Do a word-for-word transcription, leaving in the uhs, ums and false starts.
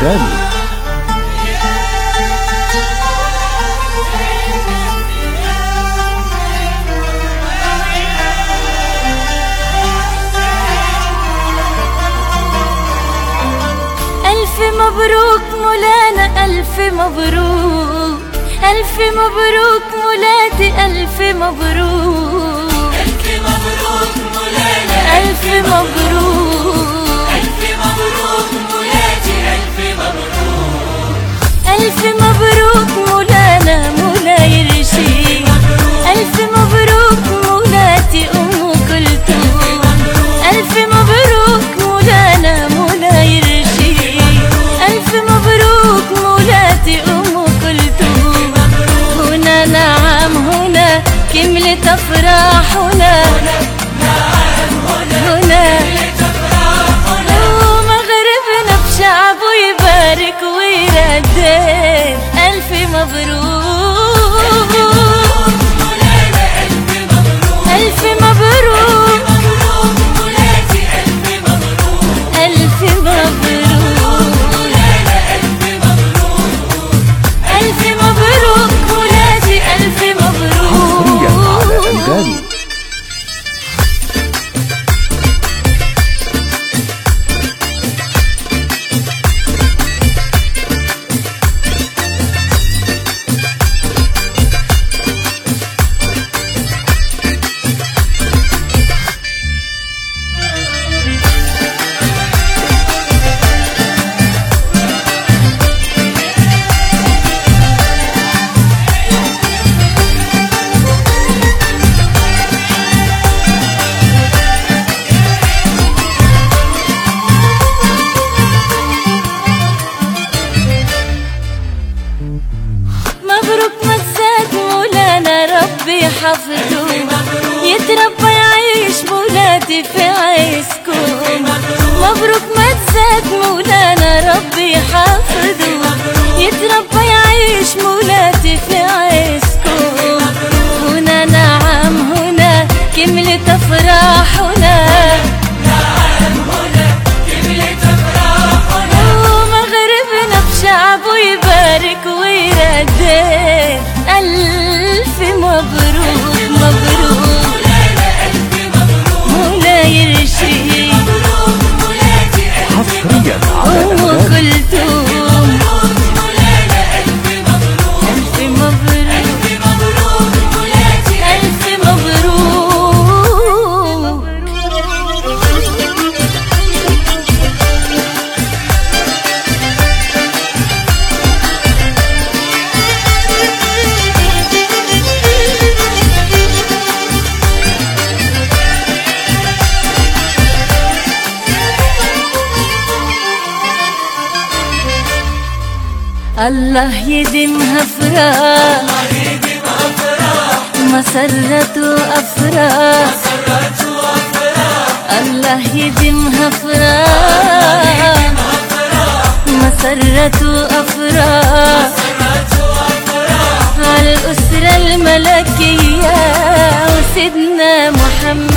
الأنغامي. ألف مبروك مولانا، ألف مبروك، ألف مبروك مولاتي، ألف مبروك، ألف مبروك مولانا، ألف مبروك، ألف مبروك مولاتي، ألف مبروك، ألف مبروك مولانا مولاي رشيد، ألف مبروك مولاتي أم كلثوم، ألف مبروك مولانا مولاي رشيد، ألف مبروك مولاتي أم كلثوم. هنا نعم هنا كملت أفراحنا، هنا ومغربنا بشعبه يبارك ويردد. ألف مبروك مولانا، ألف مبروك، ألف مبروك مولاتي، ألف مبروك، ألف مبروك مولانا، ألف مبروك، ألف مبروك مولاتي، ألف حصريا على مبروك. أنغامي. مبروك مسات مولانا ربي حفظه، يتربى يعيش مولاتي في عيسكم. مبروك مسات مولانا ربي حفظه، يتربى يعيش مولاتي في عيسكم. هنا نعم هنا كملت أفراحنا، ومغربنا بشعبه يبارك ويردد. ألف مبروك مبروك مولاي رشيد، حصريا على أم أنغامي. كلثوم. ألف مبروك ألف مبروك. الله يديمها فرح، مسرة وأفراح، الله يديمها فرح، مسرة وأفراح، على الأسرة الملكية وسيدنا محمد.